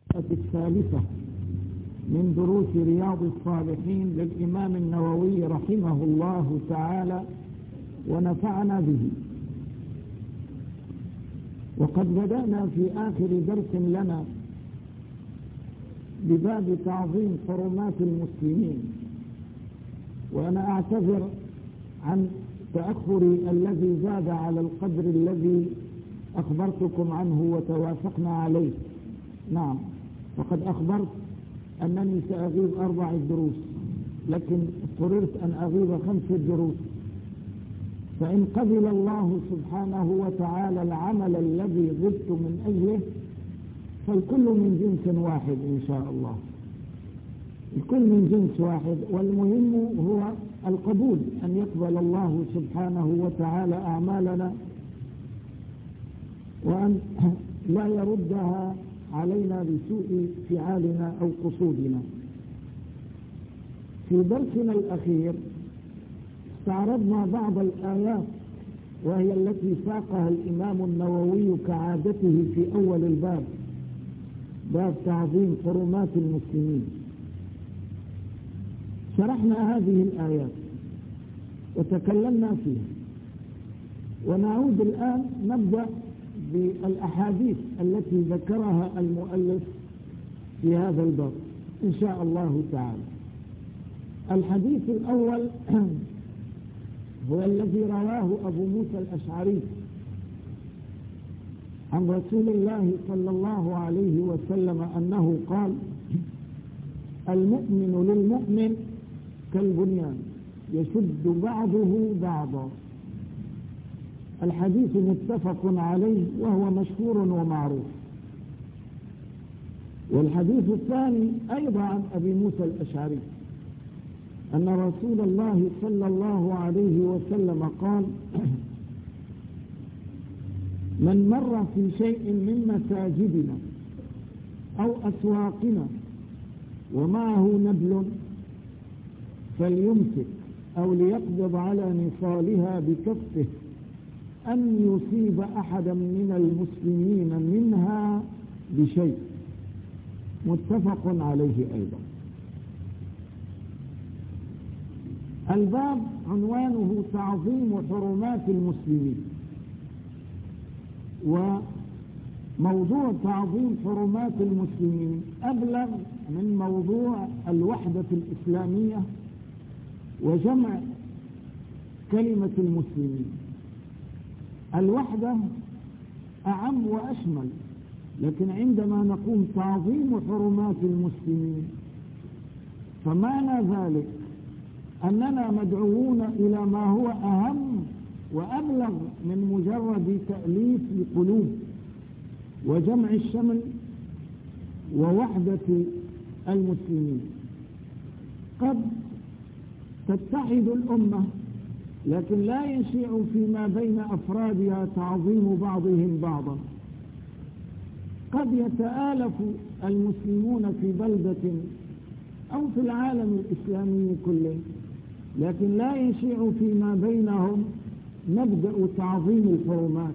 الثالثة من دروس رياض الصالحين للإمام النووي رحمه الله تعالى ونفعنا به. وقد بدأنا في آخر درس لنا بباب تعظيم حرمات المسلمين، وأنا أعتذر عن تأخري الذي زاد على القدر الذي أخبرتكم عنه وتوافقنا عليه. نعم، وقد أخبرت أنني سأغيب 4 دروس، لكن اضطررت أن أغيب 5 دروس، فإن قبل الله سبحانه وتعالى العمل الذي غبت من أجله فالكل من جنس واحد إن شاء الله، الكل من جنس واحد، والمهم هو القبول، أن يقبل الله سبحانه وتعالى أعمالنا وأن لا يردها علينا بسوء فعالنا أو قصودنا. في درسنا الأخير استعرضنا بعض الآيات وهي التي ساقها الإمام النووي كعادته في أول الباب، باب تعظيم حرمات المسلمين. شرحنا هذه الآيات وتكلمنا فيها، ونعود الآن نبدأ بالأحاديث التي ذكرها المؤلف في هذا الباب إن شاء الله تعالى. الحديث الأول هو الذي رواه أبو موسى الأشعري عن رسول الله صلى الله عليه وسلم أنه قال: المؤمن للمؤمن كالبنيان يشد بعضه بعضا. الحديث متفق عليه وهو مشهور ومعروف. والحديث الثاني أيضا عن أبي موسى الأشعري أن رسول الله صلى الله عليه وسلم قال: من مر في شيء من مساجدنا أو أسواقنا ومعه نبل فليمسك أو ليقبض على نصالها بكفه أن يصيب أحدا من المسلمين منها بشيء. متفق عليه أيضا. الباب عنوانه تعظيم حرمات المسلمين، وموضوع تعظيم حرمات المسلمين أبلغ من موضوع الوحدة الإسلامية وجمع كلمة المسلمين. الوحدة أعم وأشمل، لكن عندما نقوم تعظيم حرمات المسلمين فمعنى ذلك أننا مدعوون إلى ما هو أهم وأبلغ من مجرد تأليف القلوب وجمع الشمل ووحدة المسلمين. قد تتحد الأمة لكن لا يشيع فيما بين أفرادها تعظيم بعضهم بعضا. قد يتآلف المسلمون في بلدة أو في العالم الإسلامي كله، لكن لا يشيع فيما بينهم مبدأ تعظيم الحرمات.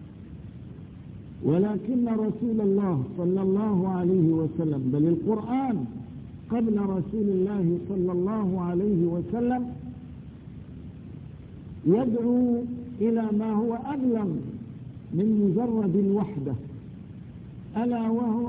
ولكن رسول الله صلى الله عليه وسلم، بل القرآن قبل رسول الله صلى الله عليه وسلم، يدعو إلى ما هو أبلغ من مجرد الوحدة، ألا وهو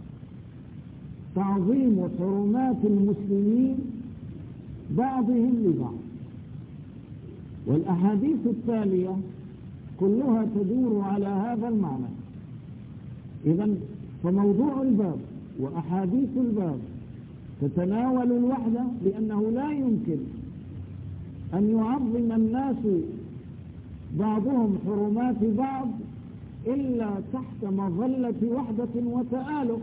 تعظيم حرمات المسلمين بعضهم لبعض. والأحاديث التالية كلها تدور على هذا المعنى. إذن فموضوع الباب وأحاديث الباب تتناول الوحدة، لأنه لا يمكن أن يعظم الناس بعضهم حرمات بعض إلا تحت مظلة وحدة وتآلف.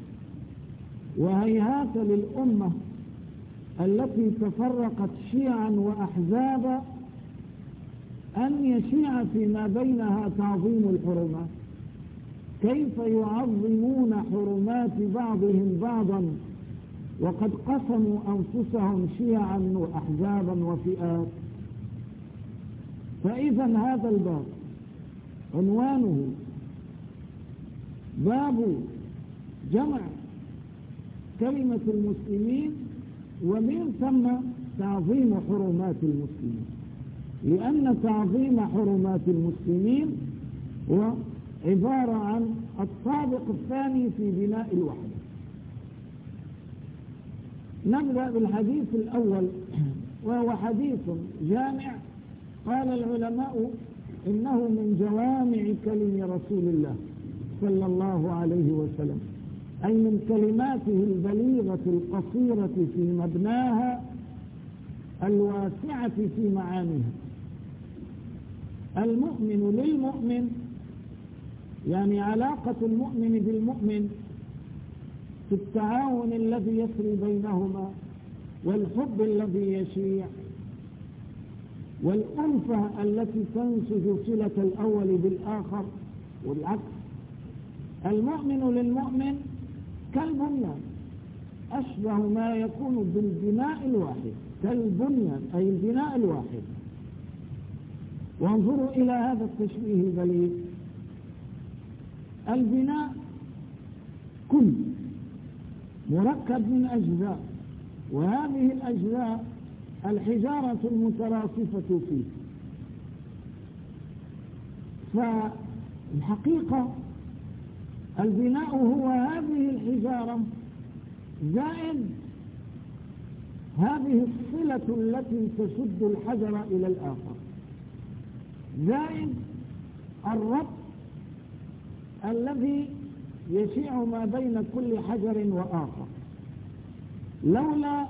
وهيهات للأمة التي تفرقت شيعا وأحزابا أن يشيع فيما بينها تعظيم الحرمات. كيف يعظمون حرمات بعضهم بعضا وقد قسموا أنفسهم شيعا وأحزابا وفئات؟ فإذا هذا الباب عنوانه باب جمع كلمة المسلمين ومن ثم تعظيم حرمات المسلمين، لأن تعظيم حرمات المسلمين هو عبارة عن الطابق الثاني في بناء الوحدة. نبدأ بالحديث الأول وهو حديث جامع، قال العلماء إنه من جوامع كلم رسول الله صلى الله عليه وسلم، أي من كلماته البليغة القصيرة في مبناها الواسعة في معانيها. المؤمن للمؤمن، يعني علاقة المؤمن بالمؤمن في التعاون الذي يسري بينهما والحب الذي يشيع والألفة التي تنسج صلة الأول بالآخر والعكس. المؤمن للمؤمن كالبنيان، أشبه ما يكون بالبناء الواحد، كالبنيان أي البناء الواحد. وانظروا إلى هذا التشبيه البليغ. البناء كل مركب من أجزاء، وهذه الأجزاء الحجارة المتراصفة فيه. فالحقيقة البناء هو هذه الحجارة زائد هذه الصلة التي تشد الحجر إلى الآخر، زائد الربط الذي يشيع ما بين كل حجر وآخر. لولا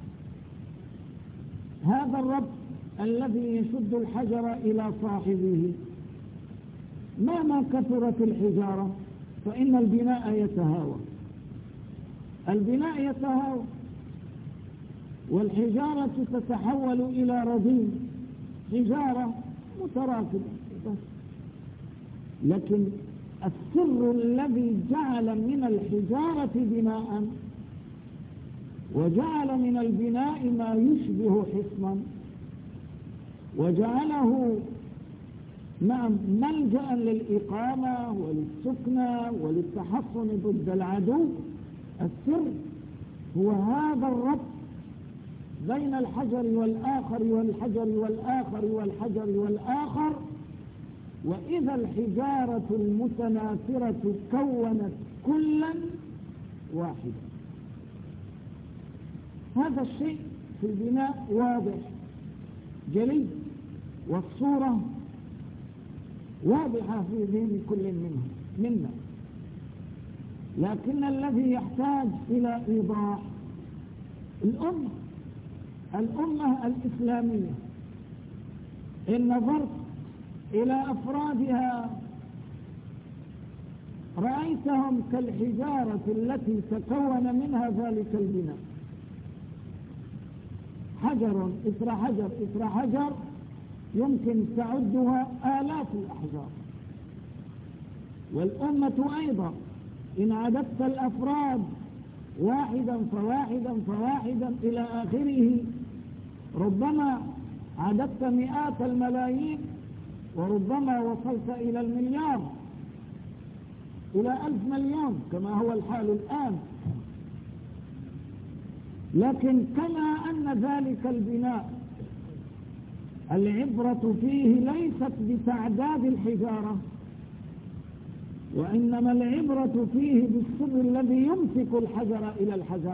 هذا الربط الذي يشد الحجر إلى صاحبه مهما كثرت الحجارة فإن البناء يتهاوى، البناء يتهاوى والحجارة تتحول إلى رضيم، حجارة متراكبة. لكن السر الذي جعل من الحجارة بناء وجعل من البناء ما يشبه حصنا وجعله ملجأ للإقامة وللسكنى وللتحصن ضد العدو، السر هو هذا الربط بين الحجر والآخر والحجر والآخر والحجر والآخر. وإذا الحجارة المتناثرة كونت كلا واحدا. هذا الشيء في البناء واضح جلي، والصورة واضحة في ذهن كل منا، لكن الذي يحتاج إلى إيضاح الأمة الإسلامية. إن نظرت إلى أفرادها رأيتهم كالحجارة التي تكون منها ذلك البناء، حجر إثر حجر إثر حجر، يمكن تعدها آلاف الأحجار. والأمة أيضا إن عددت الأفراد واحدا فواحدا فواحدا إلى آخره ربما عددت مئات الملايين، وربما وصلت إلى المليار، إلى 1000 مليون كما هو الحال الآن. لكن كما أن ذلك البناء العبرة فيه ليست بتعداد الحجارة، وإنما العبرة فيه بالسر الذي يمسك الحجر إلى الحجر،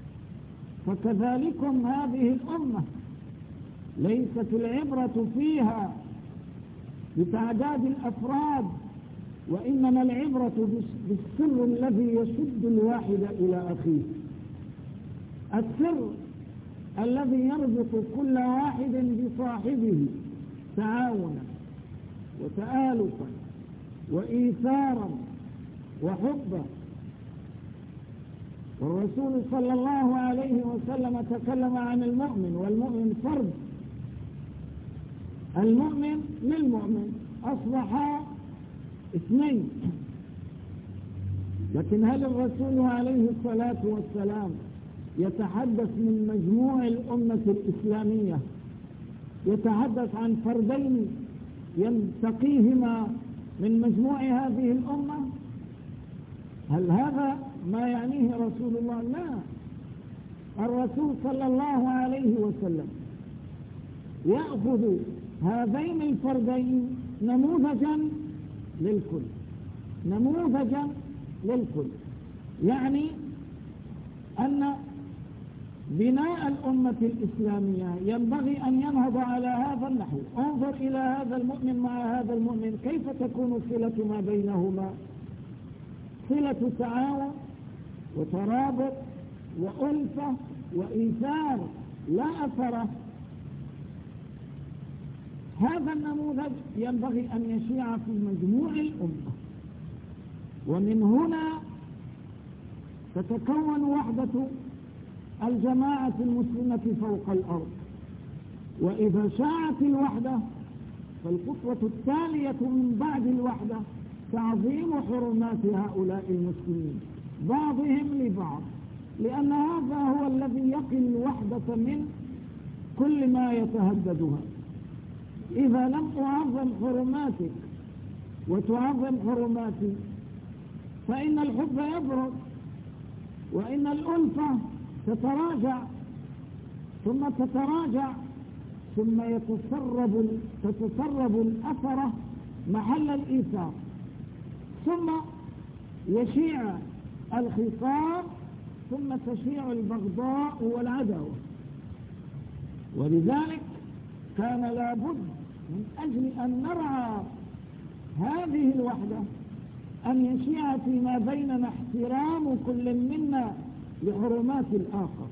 فكذلكم هذه الأمة ليست العبرة فيها بتعداد الأفراد، وإنما العبرة بالسر الذي يشد الواحد إلى أخيه، السر الذي يربط كل واحد بصاحبه تعاونا وتآلفا وإيثارا وحبا. والرسول صلى الله عليه وسلم تكلم عن المؤمن، والمؤمن فرد، المؤمن للمؤمن أصبحا اثنين. لكن هل الرسول عليه الصلاة والسلام يتحدث من مجموع الأمة الإسلامية، يتحدث عن فردين ينتقيهما من مجموع هذه الأمة؟ هل هذا ما يعنيه رسول الله؟ لا، الرسول صلى الله عليه وسلم يأخذ هذين الفردين نموذجا للكل، نموذجا للكل، يعني أن بناء الأمة الإسلامية ينبغي أن ينهض على هذا النحو. انظر إلى هذا المؤمن مع هذا المؤمن، كيف تكون الصلة ما بينهما؟ صلة تعاون وترابط وألفة وإيثار لا أثر. هذا النموذج ينبغي أن يشيع في مجموع الأمة، ومن هنا تتكون وحدة الجماعة المسلمة فوق الأرض. وإذا شاعت الوحدة فالخطوة التالية من بعد الوحدة تعظيم حرمات هؤلاء المسلمين بعضهم لبعض، لأن هذا هو الذي يقي الوحدة من كل ما يتهددها. إذا لم أعظم حرماتك وتعظم حرماتي فإن الحب يبرد، وإن الألفة تتراجع ثم تتراجع، ثم تتسرب الأثرة محل الإيثار، ثم يشيع الخصام، ثم تشيع البغضاء والعداوة. ولذلك كان لابد من أجل أن نرعى هذه الوحدة أن يشيع فيما بيننا احترام كل منا لحرمات الآخر.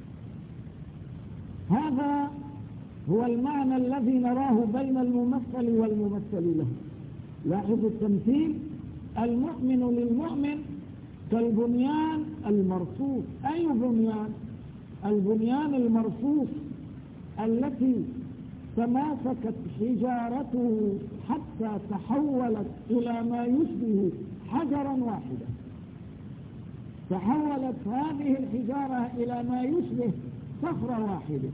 هذا هو المعنى الذي نراه بين الممثل والممثل له. لاحظوا التمثيل، المؤمن للمؤمن كالبنيان المرصوص. أي بنيان؟ البنيان المرصوص التي تماسكت حجارته حتى تحولت إلى ما يشبه حجرا واحدا. تحولت هذه الحجارة إلى ما يشبه صخرة واحدة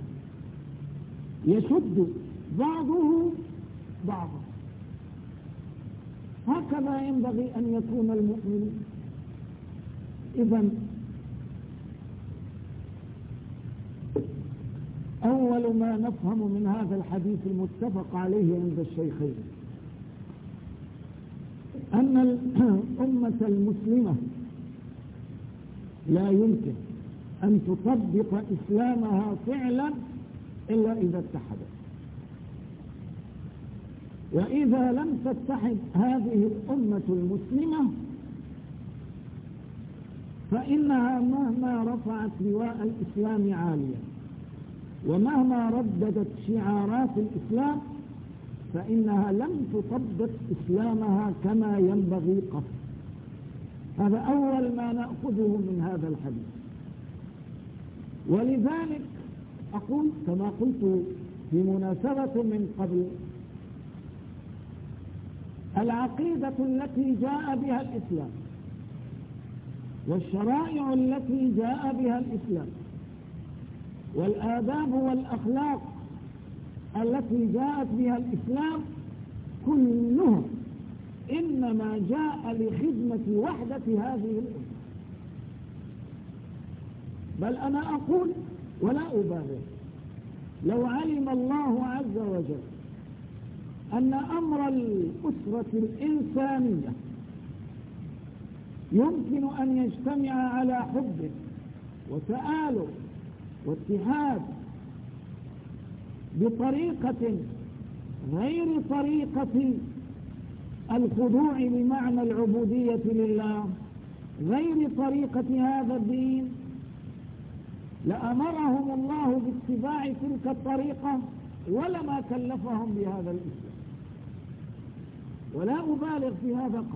يشد بعضه بعضا. هكذا ينبغي أن يكون المؤمن. إذن أول ما نفهم من هذا الحديث المتفق عليه عند الشيخين أن الأمة المسلمة لا يمكن أن تطبق إسلامها فعلا إلا إذا اتحدت. وإذا لم تتحد هذه الأمة المسلمة فإنها مهما رفعت لواء الإسلام عاليا ومهما رددت شعارات الإسلام فإنها لم تطبق إسلامها كما ينبغي قط. هذا أول ما نأخذه من هذا الحديث. ولذلك أقول كما قلت في مناسبة من قبل، العقيدة التي جاء بها الإسلام والشرائع التي جاء بها الإسلام والآداب والأخلاق التي جاءت بها الإسلام كلها إنما جاء لخدمة وحدة هذه الأمة. بل أنا أقول ولا أبالغ، لو علم الله عز وجل أن أمر الأسرة الإنسانية يمكن أن يجتمع على حب وتآلف واتحاد بطريقة غير طريقة الخضوع بمعنى العبودية لله، غير طريقة هذا الدين، لأمرهم الله باتباع تلك الطريقة ولما كلفهم بهذا الإسلام. ولا أبالغ في هذا قط.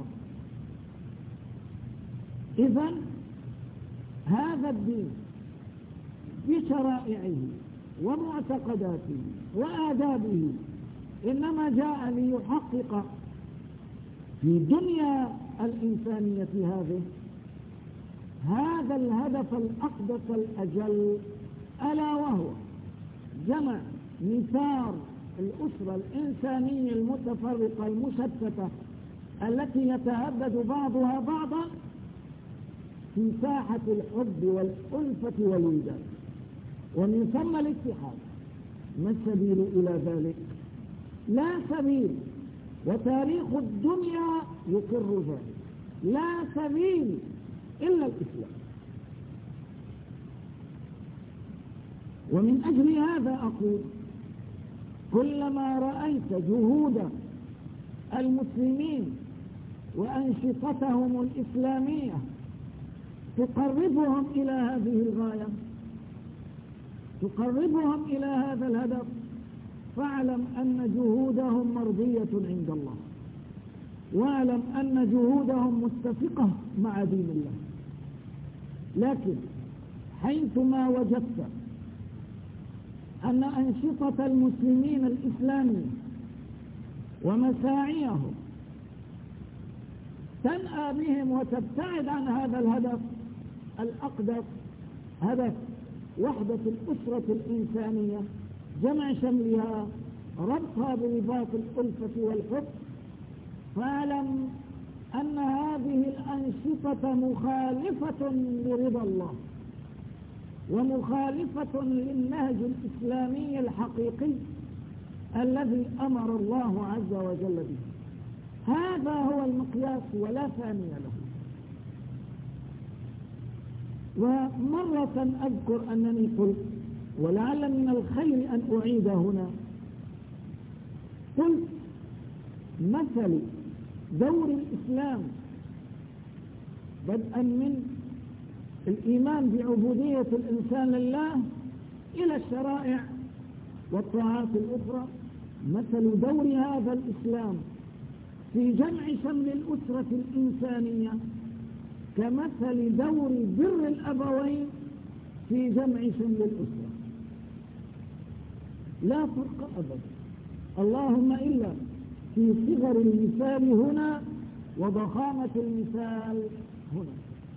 إذن هذا الدين بشرائعه ومعتقداته وآدابه إنما جاء ليحقق في دنيا الإنسانية هذا الهدف الأقدس الأجل، ألا وهو جمع نثار الأسرة الإنسانية المتفرقة المشتتة التي يتهدد بعضها بعضا في ساحة الحب والألفة والوداد، ومن ثم الاتحاد. ما السبيل إلى ذلك؟ لا سبيل، وتاريخ الدنيا يقر ذلك. لا سبيل إلا الإسلام. ومن أجل هذا أقول: كلما رأيت جهود المسلمين وأنشطتهم الإسلامية تقربهم إلى هذه الغاية، تقربهم إلى هذا الهدف، فاعلم أن جهودهم مرضية عند الله، واعلم أن جهودهم متفقة مع دين الله. لكن حيثما وجدت أن أنشطة المسلمين الإسلامية ومساعيهم تنأى بهم وتبتعد عن هذا الهدف الأقدس، هدف وحدة الأسرة الإنسانية، جمع شملها، ربطها برباط الألفة والحب، فاعلم أن هذه الأنشطة مخالفة لرضا الله، ومخالفة للنهج الإسلامي الحقيقي الذي أمر الله عز وجل به. هذا هو المقياس ولا ثاني له. ومرة أذكر أنني قلت، ولعل من الخير أن أعيد هنا، قلت: مثل دور الإسلام بدءا من الإيمان بعبودية الإنسان لله إلى الشرائع والطاعات الأخرى، مثل دور هذا الإسلام في جمع شمل الأسرة الإنسانية كمثل دور بر الأبوين في جمع شمل الأسرة، لا فرق أبدا، اللهم إلا في صغر المثال هنا وضخامة المثال هنا.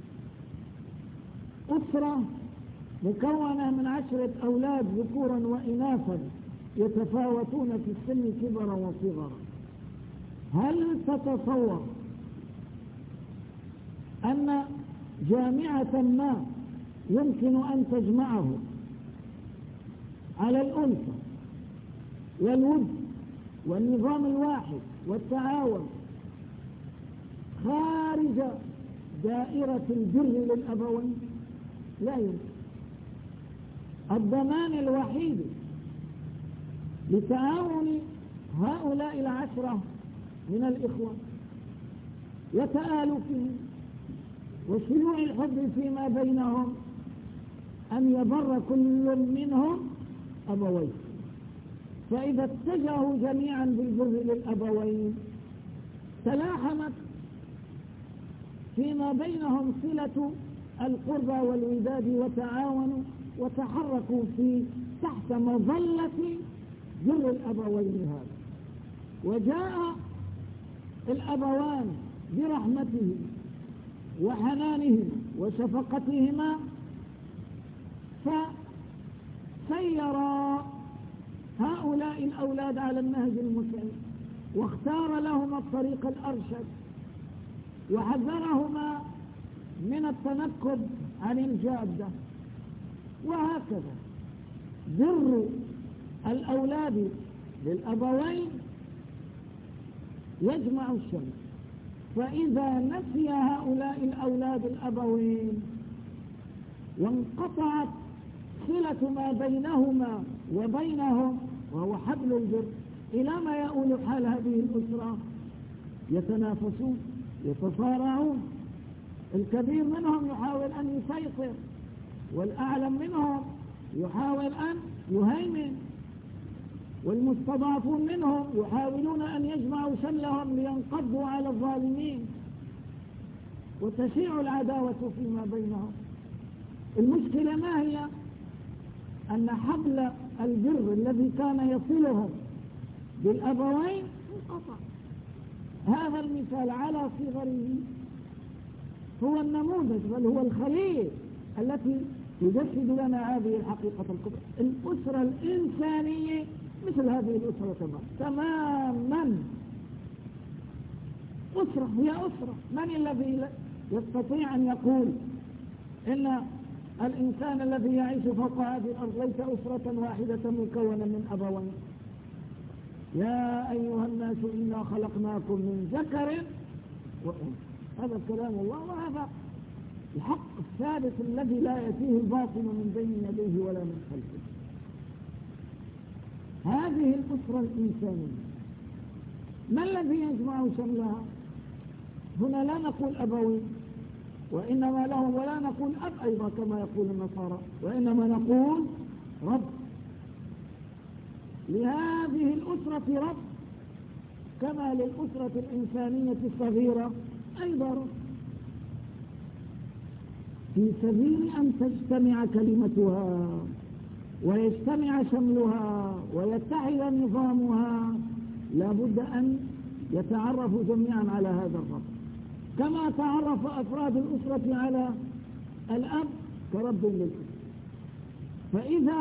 أسرة مكونة من 10 أولاد ذكورا وإناثا يتفاوتون في السن كبرا وصغرا، هل تتصور أن جامعة ما يمكن أن تجمعه على الألفة والود والنظام الواحد والتعاون خارج دائرة البر للأبوين؟ لا يمكن. الضمان الوحيد لتعاون هؤلاء 10 من الإخوة وتآلفهم وشيوع الحب فيما بينهم أن يبر كل منهم أبويه، فإذا اتجهوا جميعا بالبر للأبوين تلاحمت فيما بينهم صلة القربى والوداد وتعاونوا وتحركوا في تحت مظلة بر الأبوين هذا. وجاء الأبوان برحمته وحنانهما وشفقتهما فسيرا هؤلاء الأولاد على النهج المسلم، واختار لهما الطريق الأرشد، وحذرهما من التنكب عن الجادة. وهكذا بر الأولاد للأبوين يجمع الشمل، فإذا نسي هؤلاء الأولاد الأبوين وانقطعت صلة ما بينهما وبينهم وهو حبل البر، إلى ما يؤول حال هذه الأسرة؟ يتنافسون، يتصارعون، الكبير منهم يحاول أن يسيطر، والأعلم منهم يحاول أن يهيمن، والمستضعفون منهم يحاولون أن يجمعوا شملهم لينقضوا على الظالمين، وتشيع العداوة فيما بينهم. المشكلة ما هي؟ أن حبل البر الذي كان يصلهم بالأبوين انقطع. هذا المثال على صغره هو النموذج، بل هو الخليل التي يجسد لنا هذه الحقيقة الكبرى. الأسرة الإنسانية مثل هذه الأسرة تماما. أسرة هي أسرة. من الذي يستطيع أن يقول إن الإنسان الذي يعيش فوق هذه الأرض ليس أسرة واحدة مكونة من أبوين. يا أيها الناس إنا خلقناكم من ذكر وأنثى. هذا كلام الله، وهذا الحق الثابت الذي لا يأتيه الباطل من بين يديه ولا من خلفه. هذه الأسرة الإنسانية ما الذي يجمع شملها؟ هنا لا نقول أبوي وإنما لهم، ولا نقول أب أيضا كما يقول النصارى، وإنما نقول رب. لهذه الأسرة رب كما للأسرة الإنسانية الصغيرة أيضا رب، في سبيل أن تجتمع كلمتها ويجتمع شملها ويتحد نظامها. لا بد أن يتعرفوا جميعا على هذا الرب، كما تعرف أفراد الأسرة على الأب كرب للأسرة. فإذا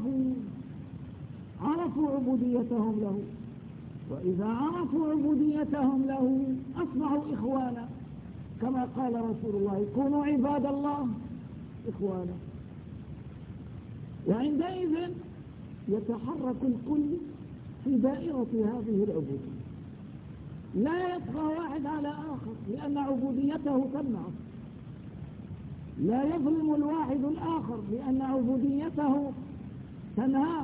عرفوا عبوديتهم له، وإذا عرفوا عبوديتهم له أصبحوا إخوانا، كما قال رسول الله: كونوا عباد الله إخوانا. وعندئذ يتحرك الكل في دائرة هذه العبودية، لا يطغى واحد على آخر لأن عبوديته تمنعه، لا يظلم الواحد الآخر لأن عبوديته تنهاه،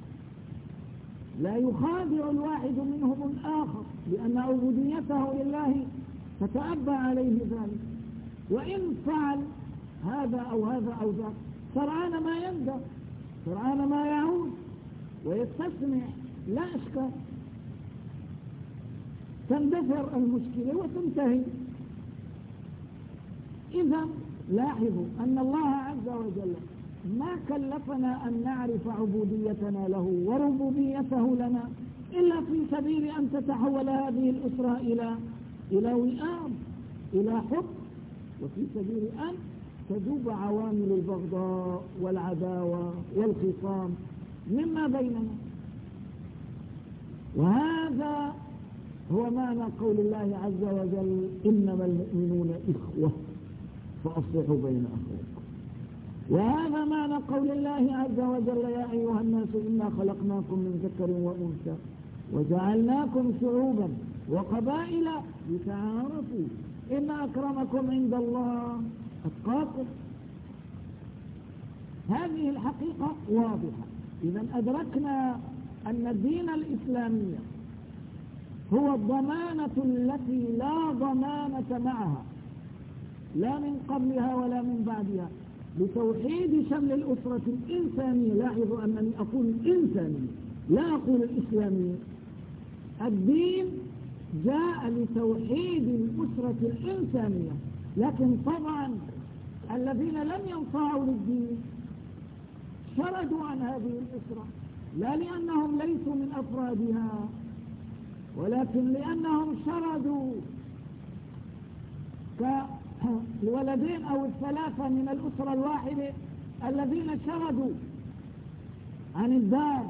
لا يخادع الواحد منهم الآخر لأن عبوديته لله تتأبى عليه ذلك. وإن فعل هذا أو هذا أو ذاك سرعان ما يندى، سرعان ما يعود ويستسمع، لا أشكال، تندثر المشكلة وتنتهي. إذا لاحظوا أن الله عز وجل ما كلفنا أن نعرف عبوديتنا له وربوبيته لنا إلا في سبيل أن تتحول هذه الأسرة إلى وئام، إلى حب، وفي سبيل أن تذوب عوامل البغضاء والعداوة والخصام مما بيننا. وهذا هو معنى قول الله عز وجل: إنما المؤمنون إخوة فأصلحوا بين أخواتكم. وهذا معنى قول الله عز وجل: يا أيها الناس إنا خلقناكم من ذكر وأنثى وجعلناكم شعوبا وقبائل لتعارفوا إن أكرمكم عند الله أتقاكم. هذه الحقيقة واضحة. إذا أدركنا أن الدين الإسلامي هو الضمانة التي لا ضمانة معها، لا من قبلها ولا من بعدها، لتوحيد شمل الأسرة الإنسانية. لاحظوا أنني أقول الإنسانية لا أقول الإسلامية. الدين جاء لتوحيد الأسرة الإنسانية، لكن طبعا الذين لم ينفعوا للدين شردوا عن هذه الأسرة، لا لأنهم ليسوا من أفرادها، ولكن لأنهم شردوا كالولدين أو الثلاثة من الأسرة الواحدة الذين شردوا عن الدار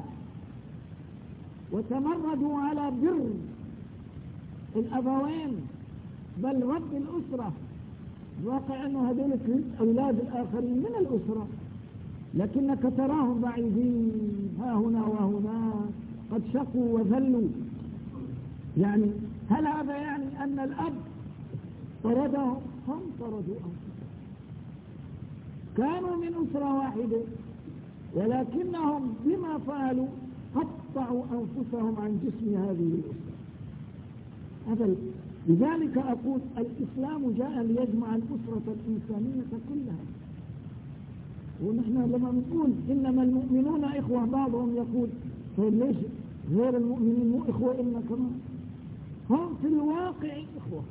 وتمردوا على بر الأبوين بل رب الأسرة. واقع أنه هذول الأولاد الآخرين من الأسرة، لكنك تراهم بعيدين ها هنا وهنا، قد شقوا وذلوا. يعني هل هذا يعني أن الأب طردهم؟ هم طردوا أنفسهم، كانوا من أسرة واحدة، ولكنهم بما فعلوا قطعوا أنفسهم عن جسم هذه الأسرة. لذلك أقول الإسلام جاء ليجمع الأسرة الإنسانية كلها. ونحن لما نقول إنما المؤمنون إخوة، بعضهم يقول طيب ليش غير المؤمنين مو إخوة إلنا كمان؟ هم في الواقع إخوة،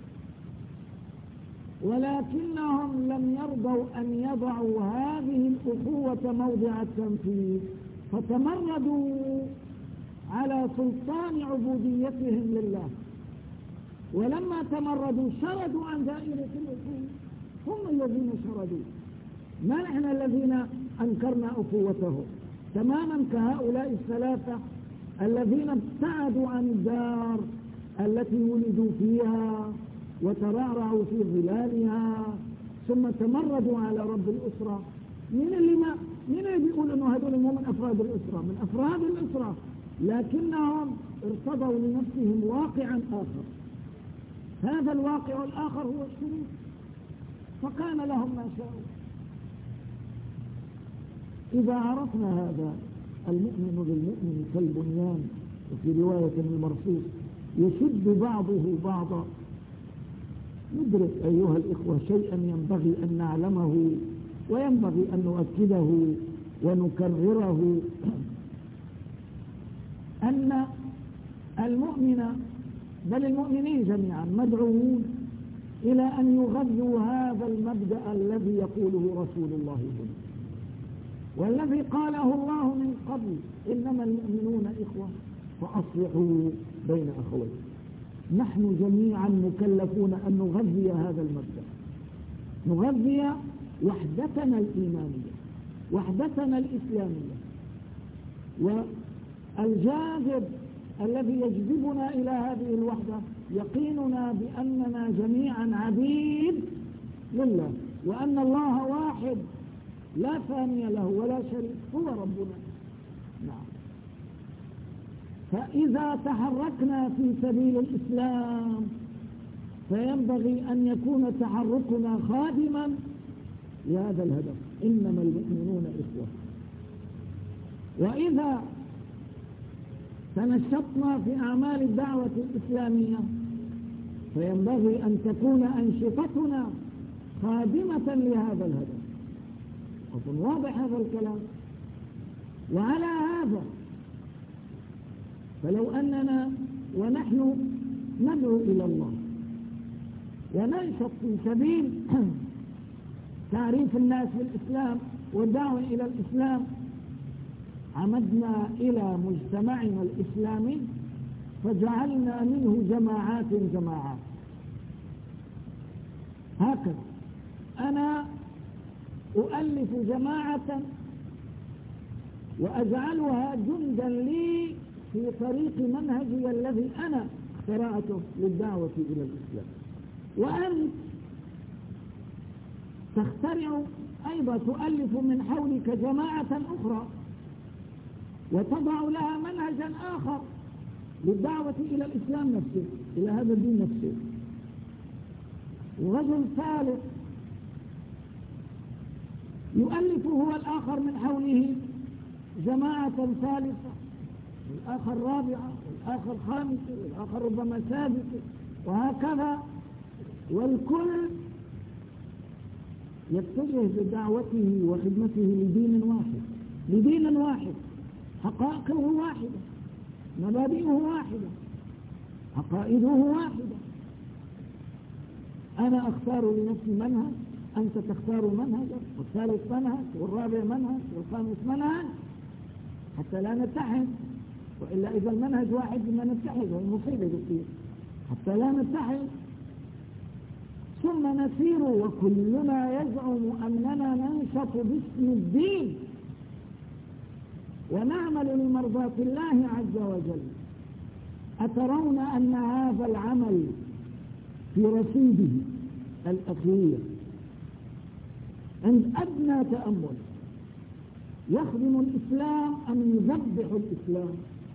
ولكنهم لم يرضوا أن يضعوا هذه الأخوة موضع التنفيذ، فتمردوا على سلطان عبوديتهم لله. ولما تمردوا شردوا عن دائرة الأخوة، هم الذين شردوا، ما نحن الذين أنكرنا أخوتهم. تماما كهؤلاء الثلاثة الذين ابتعدوا عن الدار التي ولدوا فيها وترعرعوا في ظلالها ثم تمردوا على رب الأسرة. مين اللي بيقول انه هذول مو من افراد الاسره؟ من افراد الاسره، لكنهم ارتضوا لنفسهم واقعا اخر. هذا الواقع الاخر هو الشريك، فكان لهم ما شاءوا. اذا عرفنا هذا، المؤمن للمؤمن كالبنيان، وفي روايه المرصوص يشد بعضه بعضا. ندرك ايها الاخوه شيئا ينبغي ان نعلمه وينبغي أن نؤكده ونكرره، أن المؤمن بل المؤمنين جميعا مدعوون إلى أن يغذوا هذا المبدأ الذي يقوله رسول الله هنا، والذي قاله الله من قبل: إنما المؤمنون إخوة فأصلحوا بين أخويكم. نحن جميعا مكلفون أن نغذي هذا المبدأ، نغذي وحدتنا الإيمانية، وحدتنا الإسلامية. والجاذب الذي يجذبنا إلى هذه الوحدة يقيننا بأننا جميعا عبيد لله، وأن الله واحد لا ثاني له ولا شريك، هو ربنا. نعم. فإذا تحركنا في سبيل الإسلام فينبغي أن يكون تحركنا خادما لهذا الهدف: إنما المؤمنون إخوة. وإذا تنشطنا في أعمال الدعوة الإسلامية فينبغي أن تكون أنشطتنا خادمة لهذا الهدف. أظن واضح هذا الكلام. وعلى هذا فلو أننا ونحن ندعو إلى الله وننشط في سبيل تعريف الناس بالإسلام والدعوة إلى الإسلام، عمدنا إلى مجتمعنا الإسلامي فجعلنا منه جماعات. هكذا أنا أؤلف جماعة وأجعلها جندا لي في طريق منهجي الذي أنا اخترعته للدعوة إلى الإسلام، وأنت تخترع أيضا، تؤلف من حولك جماعة أخرى وتضع لها منهجا آخر للدعوة إلى الإسلام نفسه، إلى هذا الدين نفسه. ورجل ثالث يؤلف هو الآخر من حوله جماعة ثالثة، والآخر رابعة، والآخر خامسة، والآخر ربما سادسة، وهكذا. والكل يتجه بدعوته وخدمته لدين واحد، حقائقه واحدة، مبادئه واحدة، عقائده واحدة. أنا أختار لنفسي منهج، أنت تختار منهجا، والثالث منهج، والرابع منهج، والخامس منهج، حتى لا نتحد. وإلا إذا المنهج واحد بما نتحد والمصيبة بتصير، حتى لا نتحد. ثم نسير وكلنا يزعم أننا ننشط باسم الدين ونعمل لمرضاة الله عز وجل. أترون أن هذا العمل في رصيده الأخير عند أدنى تأمل يخدم الإسلام أم يذبح الإسلام؟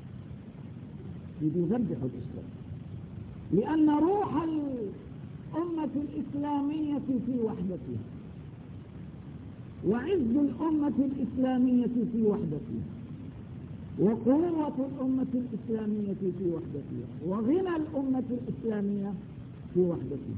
يذبح الإسلام، لأن روح الأمة الإسلامية في وحدتها، وعز الأمة الإسلامية في وحدتها، وقوة الأمة الإسلامية في وحدتها، وغنى الأمة الإسلامية في وحدتها.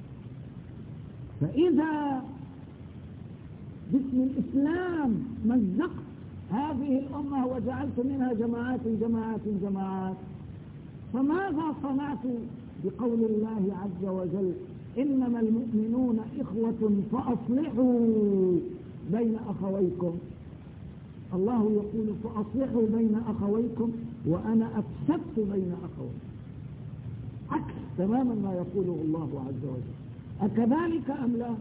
فإذا باسم الإسلام مزقت هذه الأمة وجعلت منها جماعات، فماذا صنعت بقول الله عز وجل: إنما المؤمنون إخوة فأصلحوا بين أخويكم؟ الله يقول فأصلحوا بين أخويكم وأنا أفسدت بين أخويكم، عكس تماما ما يقوله الله عز وجل. أكذلك أم لا؟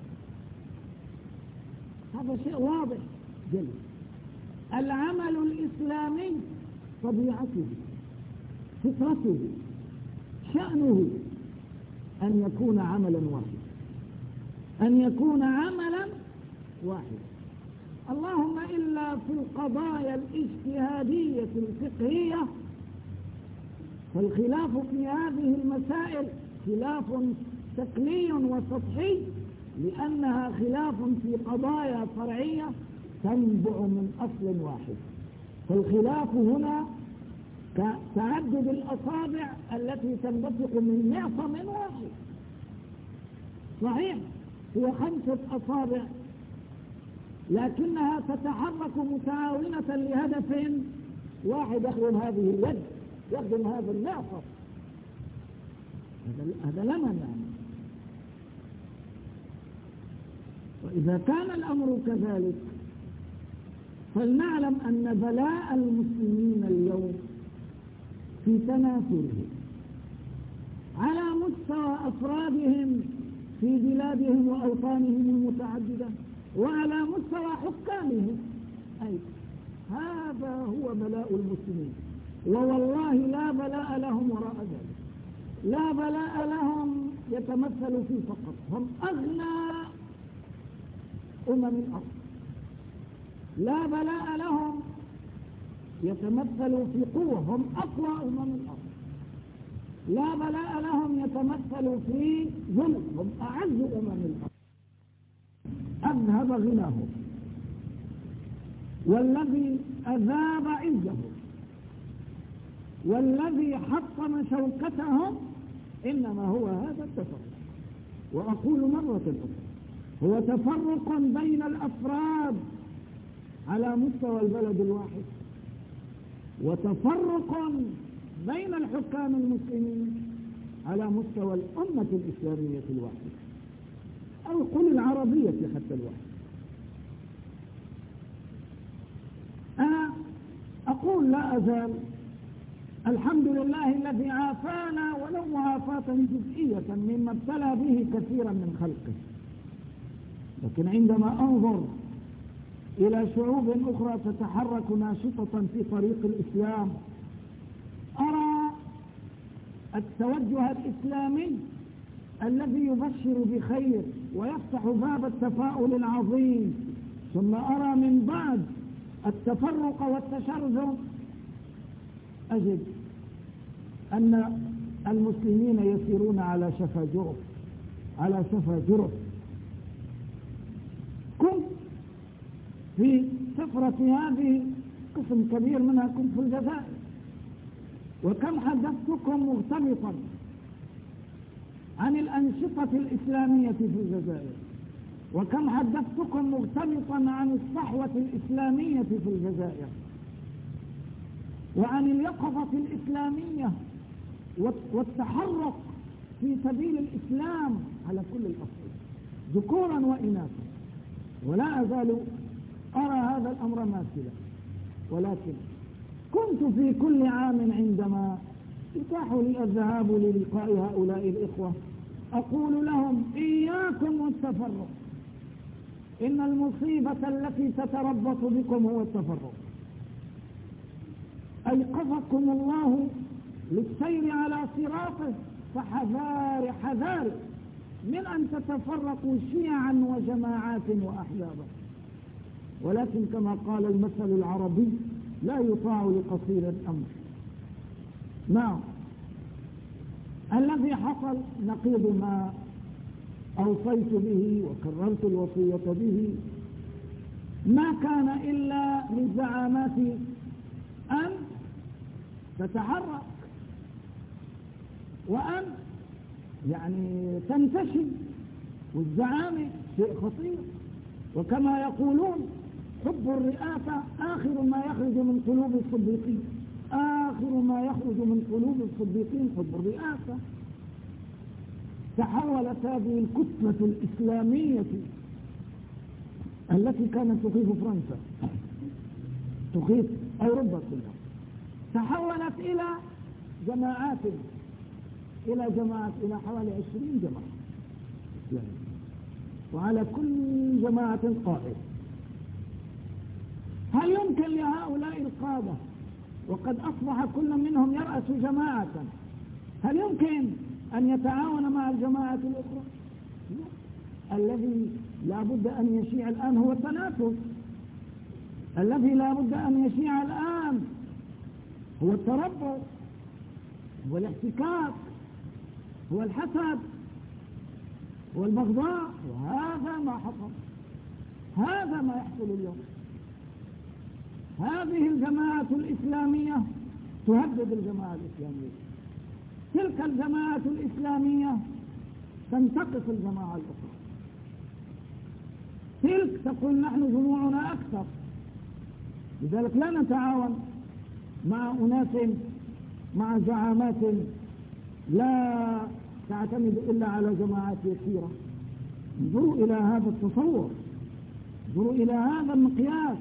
هذا شيء واضح جل. العمل الإسلامي طبيعته، فطرته، شأنه أن يكون عملا واحدا، أن يكون عملا واحدا، اللهم إلا في القضايا الاجتهادية الفقهية، فالخلاف في هذه المسائل خلاف شكلي وسطحي، لأنها خلاف في قضايا فرعية تنبع من أصل واحد. فالخلاف هنا كتعدد الأصابع التي تنبثق من معصم واحد. صحيح هي 5 أصابع، لكنها تتحرك متعاونة لهدف واحد، يخدم هذه اليد، يخدم هذا المعصم، هذا لمن يعني. وإذا كان الأمر كذلك فلنعلم أن بلاء المسلمين اليوم في تنافرهم على مستوى أفرادهم في بلادهم وأوطانهم المتعددة، وعلى مستوى حكامهم أي هذا هو بلاء المسلمين. ووالله لا بلاء لهم وراء ذلك، لا بلاء لهم يتمثل في فقط هم أغنى الأرض، لا بلاء لهم يتمثل في قوة، هم أقوى الأرض، لا بلاء لهم يتمثل في ذل، هم أعز الأرض. أذهب غناهم، والذي أذاب عزهم، والذي حطم شوكتهم إنما هو هذا التفرق. وأقول مرة أخرى هو تفرق بين الأفراد على مستوى البلد الواحد، وتفرق بين الحكام المسلمين على مستوى الأمة الإسلامية الواحدة، أو قل العربية حتى الواحد. أنا أقول لا أزال الحمد لله الذي عافانا ولو معافاة جزئية مما ابتلى به كثيرا من خلقه، لكن عندما أنظر إلى شعوب أخرى تتحرك ناشطة في طريق الإسلام، أرى التوجه الإسلامي الذي يبشر بخير ويفتح باب التفاؤل العظيم، ثم أرى من بعد التفرق والتشرذم، أجد أن المسلمين يسيرون على شفا جرف. كنت في سفرة هذه قسم كبير منها كنت في الجزائر، وكم حدثتكم مغتبطا عن الأنشطة الإسلامية في الجزائر، وكم حدثتكم مغتبطا عن الصحوة الإسلامية في الجزائر، وعن اليقظة الإسلامية والتحرك في سبيل الإسلام على كل الأصعدة ذكورا وإناثا، ولا أزال أرى هذا الأمر ماثلا. ولكن كنت في كل عام عندما يتاح لي الذهاب للقاء هؤلاء الإخوة أقول لهم إياكم والتفرق، إن المصيبة التي تتربص بكم هو التفرق. أيقظكم الله للسير على صراطه، فحذار من أن تتفرقوا شيعا وجماعات وأحزابا. ولكن كما قال المثل العربي لا يطاع لقصير الأمر. نعم، الذي حصل نقيض ما أوصيت به وكررت الوصية به، ما كان إلا للزعامات أن تتحرك وأن يعني تنتشر، والزعامة شيء خطير. وكما يقولون حب الرئاسة آخر ما يخرج من قلوب الصديقين، آخر ما يخرج من قلوب الصديقين حب الرئاسة. تحولت هذه الكتلة الإسلامية التي كانت تخيف فرنسا، تخيف أوروبا كلها، تحولت إلى جماعات، إلى حوالي 20 جماعة إسلامية، وعلى كل جماعة قائد. هل يمكن لهؤلاء القادة، وقد أصبح كل منهم يرأس جماعة، هل يمكن أن يتعاون مع الجماعة الأخرى؟ لا. الذي لا بد أن يشيع الآن هو التنافس، الذي لا بد أن يشيع الآن هو التربص، هو الاحتكاك، هو الحسد، هو البغضاء. وهذا ما حصل، هذا ما يحصل اليوم. هذه الجماعة الإسلامية تهدد الجماعة الإسلامية، تلك الجماعة الإسلامية تنتقص الجماعة الأخرى، تلك تقول نحن جموعنا أكثر، لذلك لا نتعاون مع أناس، مع زعامات لا تعتمد إلا على جماعات يسيرة. انظروا إلى هذا التصور، انظروا إلى هذا المقياس.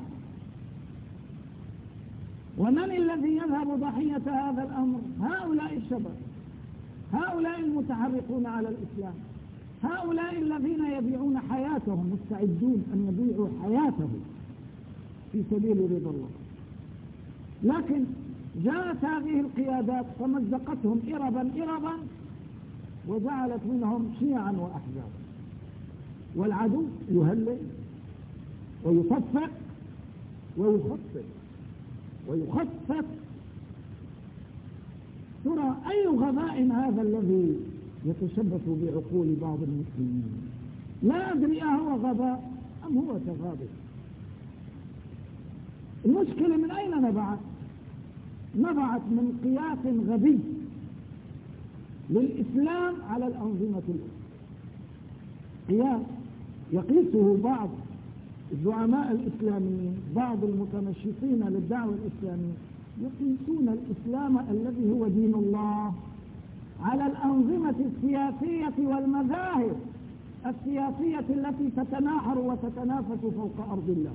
ومن الذي يذهب ضحية هذا الأمر؟ هؤلاء الشباب، هؤلاء المتحرقون على الإسلام، هؤلاء الذين يبيعون حياتهم، مستعدون أن يبيعوا حياتهم في سبيل رضا الله. لكن جاءت هذه القيادات فمزقتهم إربا وجعلت منهم شيعا وأحزابا، والعدو يهلل ويصفق ويخطط. ترى أي غباء هذا الذي يتشبث بعقول بعض المسلمين؟ لا أدري أهو غباء أم هو تغابر. المشكلة من أين نبعت؟ نبعت من قياس غبي للإسلام على الأنظمة الأخرى، قياس يقيسه بعض الزعماء الإسلاميين، بعض المتنشطين للدعوة الإسلامية، يقيسون الإسلام الذي هو دين الله على الأنظمة السياسية والمذاهب السياسية التي تتناحر وتتنافس فوق أرض الله.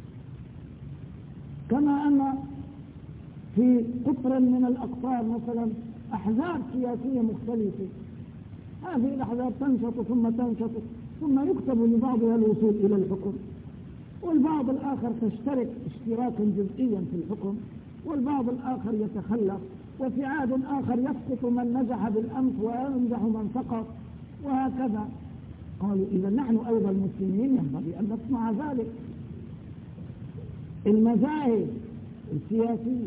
كما أن في قطر من الأقطار مثلا أحزاب سياسية مختلفة، هذه الأحزاب تنشط ثم يكتب لبعضها الوصول إلى الحكم، والبعض الآخر تشترك اشتراكا جزئيا في الحكم، والبعض الآخر يتخلف، وفي عاد آخر يسقط من نجح بالأمس وينجح من سقط، وهكذا. قالوا إذا نحن أيضا المسلمين ينبغي أن نصنع ذلك. المذاهب السياسية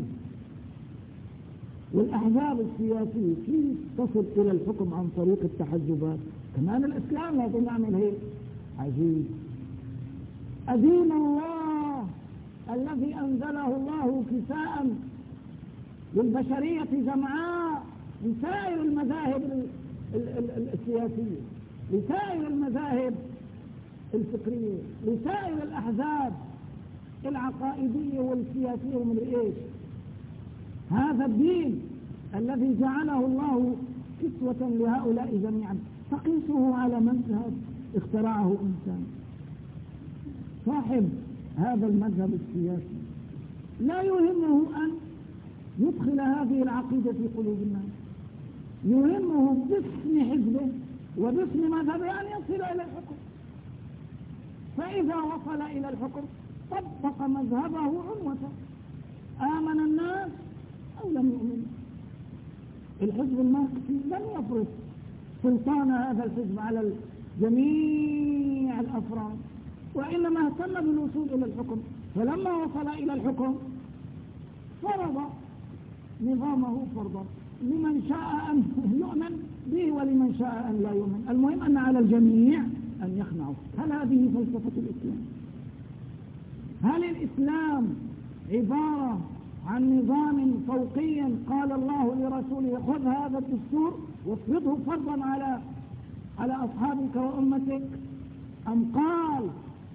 والأحزاب السياسية كيف تصل إلى الحكم عن طريق التحزبات؟ كمان الإسلام لازم نعمل هيك. عجيب. أدين الله الذي أنزله الله كساء للبشرية جمعاء لسائر المذاهب السياسية، لسائر المذاهب الفكرية، لسائر الأحزاب العقائدية والسياسية ومن إيش. هذا الدين الذي جعله الله كسوة لهؤلاء جميعا، تقيسه على مذهب اخترعه إنسان صاحب هذا المذهب السياسي، لا يهمه أن يدخل هذه العقيدة في قلوب الناس، يهمه باسم حزبه وباسم مذهبه أن يصل إلى الحكم. فإذا وصل إلى الحكم طبق مذهبه عنوته، آمن الناس أو لم يؤمنوا. الحزب الماركسي لم يفرض سلطان هذا الحزب على جميع الأفراد، وإنما اهتم بالوصول إلى الحكم، فلما وصل إلى الحكم فرض نظامه فرضا لمن شاء أن يؤمن به ولمن شاء أن لا يؤمن. المهم أن على الجميع أن يخنعوا. هل هذه فلسفة الإسلام؟ هل الإسلام عبارة عن نظام فوقي قال الله لرسوله خذ هذا الدستور وافرضه فرضا على أصحابك وأمتك، أم قال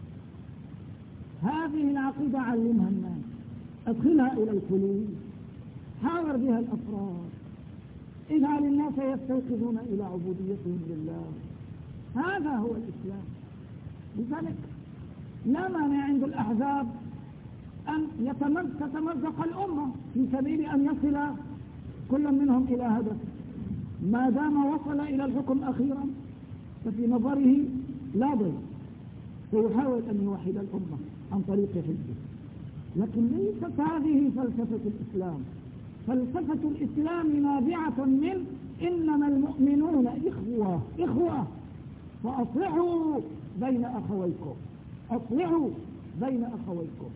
هذه العقيدة علمها الناس، أدخلها إلى القلوب، حاور بها الأفراد، اجعل الناس يستيقظون إلى عبوديتهم لله. هذا هو الإسلام. لذلك لا مانع عند الأحزاب أن تتمزق الأمة في سبيل أن يصل كل منهم إلى هدف، ما دام وصل إلى الحكم أخيرا ففي نظره لا ضير، سيحاول أن يوحد الأمة عن طريق حزبه. لكن ليست هذه فلسفة الإسلام. فلسفة الإسلام نابعة من إنما المؤمنون إخوة فأصلحوا بين أخويكم، أصلحوا بين أخويكم.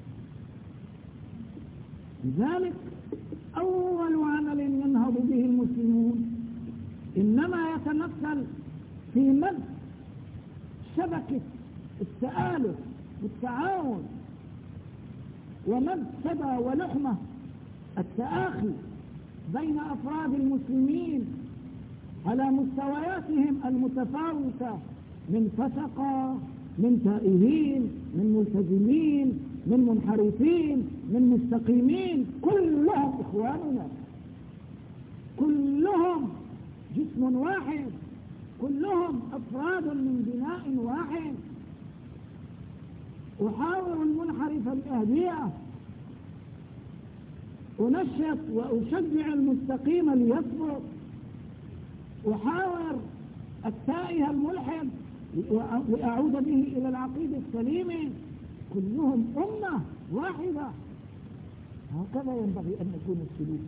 لذلك أول عمل ينهض به المسلمون إنما يتمثل في مد شبكة التآلف والتعاون، ومد سبا ولحمة التآخي بين أفراد المسلمين على مستوياتهم المتفاوتة، من فسقة، من تائهين، من ملتزمين، من منحرفين، من مستقيمين، كلهم إخواننا، كلهم جسم واحد، كلهم أفراد من بناء واحد. أحاور المنحرف الأهدية، أنشط وأشجع المستقيم ليصبر، أحاور التائه الملحد لأعود به إلى العقيدة السليمة، كلهم أمة واحدة. هكذا ينبغي أن يكون السلوك.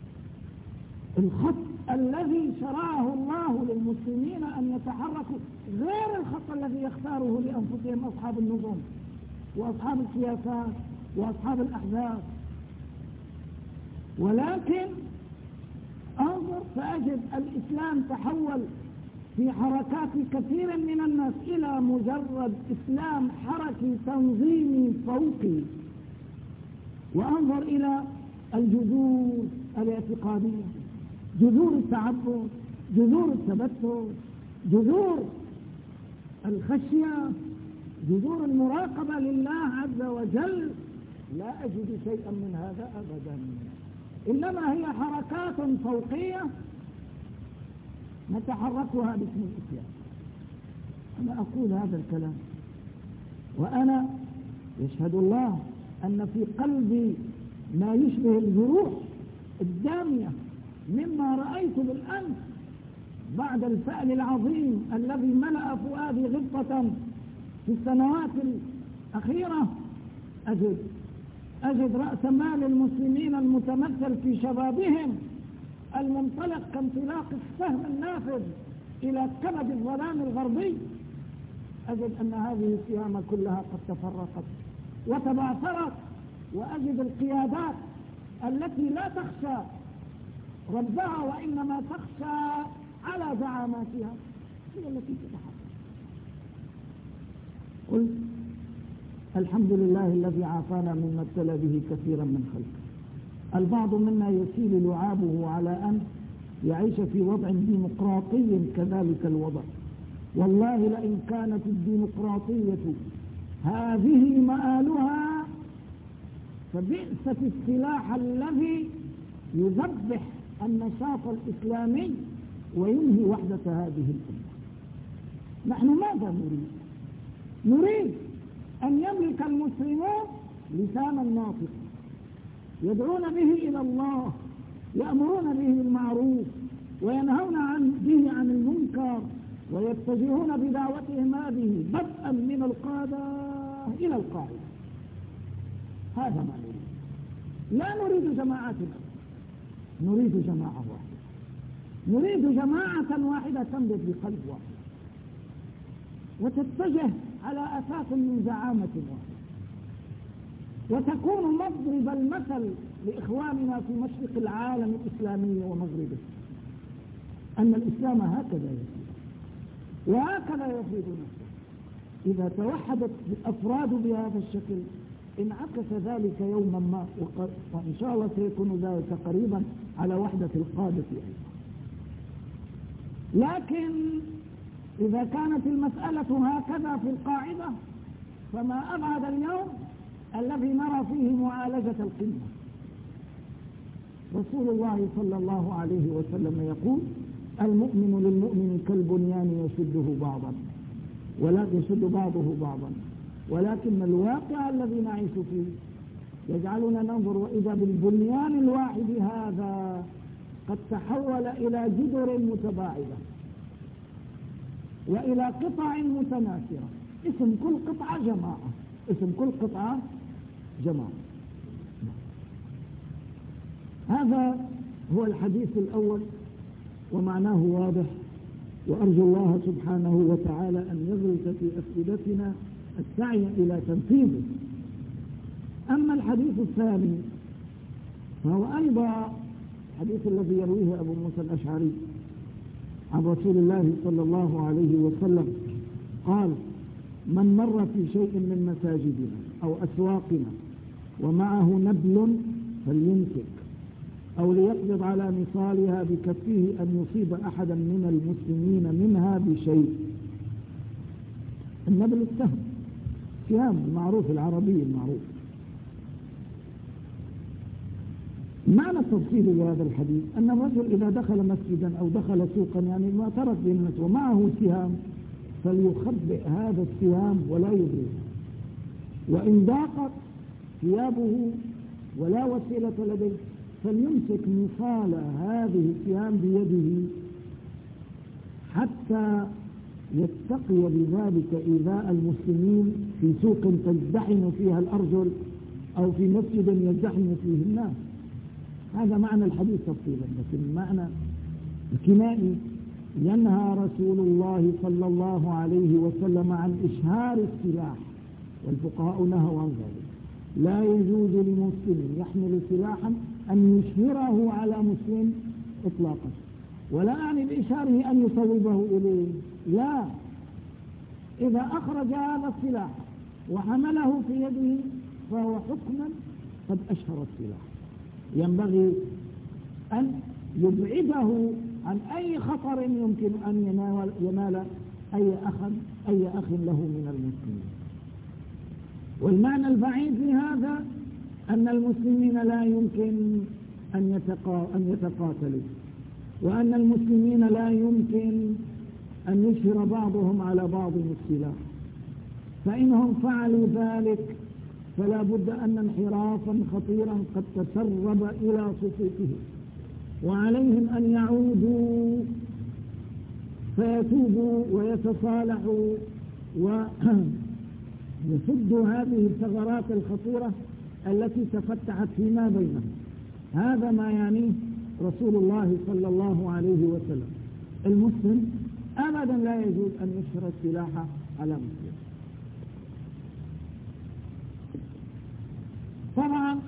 الخط الذي شرعه الله للمسلمين أن يتحركوا غير الخط الذي يختاره لأنفسهم أصحاب النظم وأصحاب السياسات وأصحاب الأحزاب. ولكن انظر فأجد الإسلام تحول في حركات كثير من الناس إلى مجرد إسلام حركي تنظيمي فوقي. وانظر إلى الجذور الاعتقادية، جذور التعبد، جذور التبتل، جذور الخشية، جذور المراقبة لله عز وجل. لا أجد شيئا من هذا أبدا، إنما هي حركات فوقية نتحركها باسم الإسلام. أنا أقول هذا الكلام وأنا يشهد الله أن في قلبي ما يشبه الجروح الدامية مما رأيت بالأمس بعد الفعل العظيم الذي ملأ فؤادي غبطة في السنوات الأخيرة. أجد رأس مال المسلمين المتمثل في شبابهم المنطلق كانطلاق السهم النافذ إلى كبد الظلام الغربي. أجد أن هذه السهام كلها قد تفرقت وتبعثرت، وأجد القيادات التي لا تخشى ربها وإنما تخشى على زعاماتها هي التي تتحرك. قلت الحمد لله الذي عافانا مما ابتلى به كثيرا من خلقه. البعض منا يسيل لعابه على أن يعيش في وضع ديمقراطي كذلك الوضع. والله لئن كانت الديمقراطية هذه مآلها فبئست السلاح الذي يذبح النشاط الإسلامي وينهي وحدة هذه الأمة. نحن ماذا نريد؟ نريد أن يملك المسلمون لسانا ناطقا يدعون به إلى الله، يأمرون به بالمعروف وينهون به عن المنكر، ويتجهون بدعوتهم هذه بدءا من القادة إلى القاعدة. هذا ما نريد. لا نريد جماعات، نريد جماعة واحدة، نريد جماعة واحدة تنبت بقلب واحد وتتجه على أساس من زعامة واحدة، وتكون مضرب المثل لإخواننا في مشرق العالم الإسلامي ومغربه أن الإسلام هكذا يسير وهكذا يفيد نفسه. إذا توحدت الأفراد بهذا الشكل انعكس ذلك يوما ما، وإن شاء الله سيكون ذلك قريبا على وحدة القادة أيضا. لكن إذا كانت المسألة هكذا في القاعدة فما أبعد اليوم الذي نرى فيه معالجة القمة. رسول الله صلى الله عليه وسلم يقول المؤمن للمؤمن كالبنيان يشده بعضا ولا يشد بعضه بعضا، ولكن الواقع الذي نعيش فيه يجعلنا ننظر وإذا بالبنيان الواحد هذا قد تحول إلى جدر متباعدة وإلى قطع متناثرة. اسم كل قطعة جماعة، اسم كل قطعة جماعة. هذا هو الحديث الأول ومعناه واضح وأرجو الله سبحانه وتعالى أن يغرس في أفئدتنا السعي إلى تنفيذه. أما الحديث الثاني فهو أيضا الحديث الذي يرويه أبو موسى الأشعري عن رسول الله صلى الله عليه وسلم قال: من مر في شيء من مساجدنا أو أسواقنا ومعه نبل فليمسك، أو ليقبض على نصالها بكفه أن يصيب أحدا من المسلمين منها بشيء. النبل السهم، سهام المعروف العربي المعروف. معنى التفصيل لهذا الحديث أن الرجل إذا دخل مسجدا أو دخل سوقا يعني معترف بالناس ومعه سهام فليخبئ هذا السهام ولا يبرز، وإن ضاقت ثيابه ولا وسيلة لديه فليمسك نصال هذه السهام بيده حتى يتقي بذلك إيذاء المسلمين في سوق تزدحم فيها الأرجل أو في مسجد يزدحم فيه الناس. هذا معنى الحديث تفصيلا، لكن المعنى الكنائي: ينهى رسول الله صلى الله عليه وسلم عن إشهار السلاح، والفقهاء نهوا عن ذلك. لا يجوز لمسلم يحمل سلاحا أن يشهره على مسلم إطلاقا، ولا أعني بإشهاره أن يصوبه إليه، لا، إذا أخرج هذا السلاح وحمله في يده فهو حكما قد أشهر السلاح. ينبغي أن يبعده عن أي خطر يمكن أن ينال أي أخ له من المسلمين. والمعنى البعيد في هذا أن المسلمين لا يمكن أن يتقاتلوا، وأن المسلمين لا يمكن أن يشهر بعضهم على بعض السلاح، فإنهم فعلوا ذلك فلا بد أن انحرافا خطيرا قد تسرب إلى صفوفهم، وعليهم أن يعودوا فيتوبوا ويتصالحوا ويسدوا هذه الثغرات الخطيرة التي تفتحت فيما بينهم. هذا ما يعنيه رسول الله صلى الله عليه وسلم. المسلم أبدا لا يجوز أن يشهر السلاح على مسلم. طبعا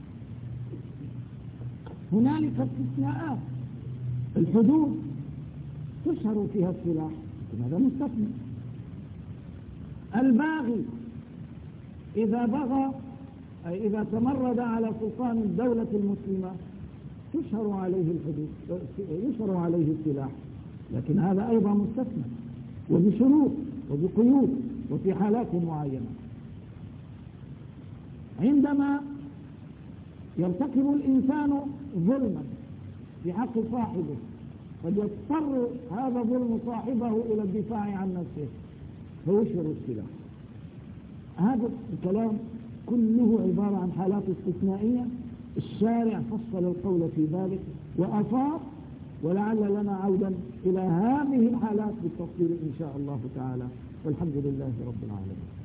هنالك استثناءات، الحدود تشهر فيها السلاح، هذا مستثنى. الباغي إذا بغى أي إذا تمرد على سلطان الدولة المسلمة تشهر عليه الحدود، يشهر عليه السلاح، لكن هذا أيضا مستثنى وبشروط وبقيود وفي حالات معينة. عندما يرتكب الإنسان ظلما في حق صاحبه قد يضطر هذا الظلم صاحبه إلى الدفاع عن نفسه فيشهر السلاح. هذا الكلام كله عبارة عن حالات استثنائية، الشارع فصل القول في ذلك وأفاض، ولعل لنا عودا إلى هذه الحالات بالتفصيل إن شاء الله تعالى، والحمد لله رب العالمين.